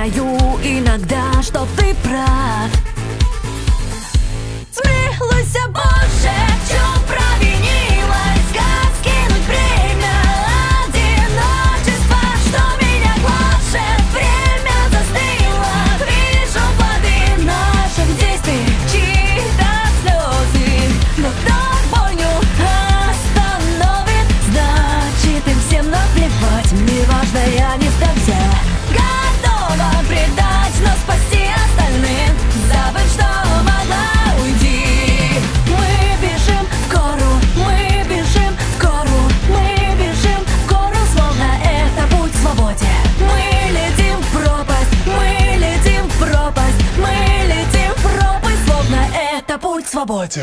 признаю иногда, что ты прав. Смилуйся, Боже, в чем провинилась, как скинуть бремя одиночества, что меня гложет. Время застыло, вижу плоды наших действий, чьи-то слезы. Но кто бойню остановит, значит им всем наплевать. Мне важно, я не сдамся, готова предать, но спасти остальных, забыть, что могла уйти. Мы бежим в гору, мы бежим в гору, мы бежим в гору, словно это путь к свободе. Мы летим в пропасть, мы летим в пропасть, мы летим в пропасть, словно это путь к свободе.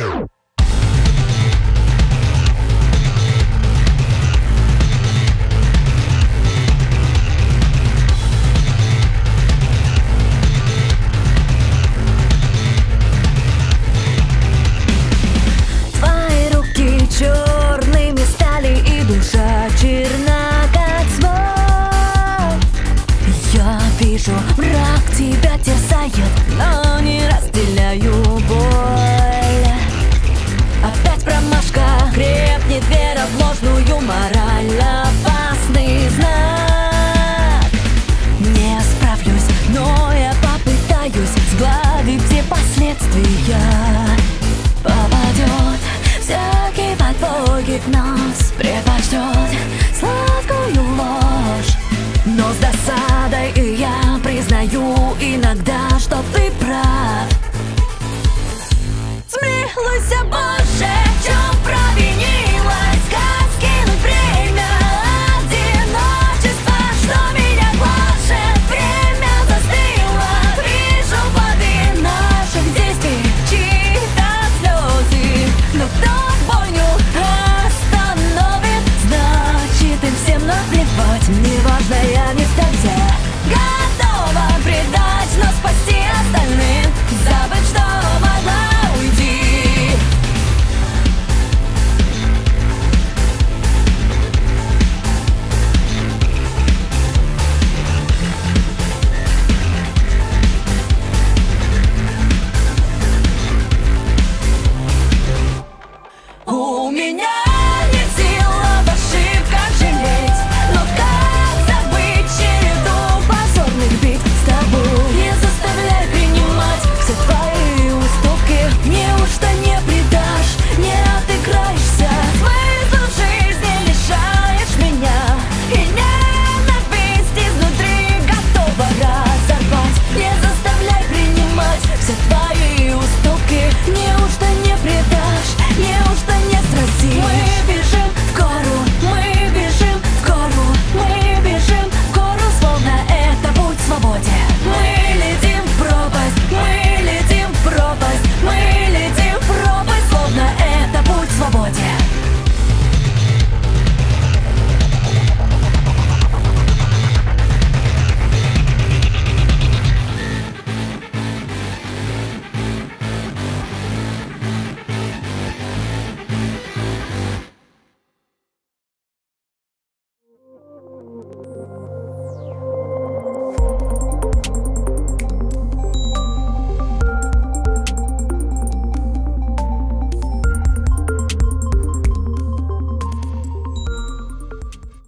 Черными стали, и душа черна, как смог. Я вижу, враг тебя терзает, но не разделяю боль. Опять промашка, крепнет вера в ложную мораль, опасный знак. Не справлюсь, но я попытаюсь сгладить все последствия. Попадет всякий подбой, гипноз предпочтет сладкую ложь. Но с досадой и я признаю иногда, что ты прав. Смилуйся, Боже, в чем провинилась, как скинуть бремя одиночества, что меня гложет. Время застыло, вижу плоды наших действий, чьи-то слезы. Но кто бойню остановит, значит им всем наплевать. Мне важно, я не стану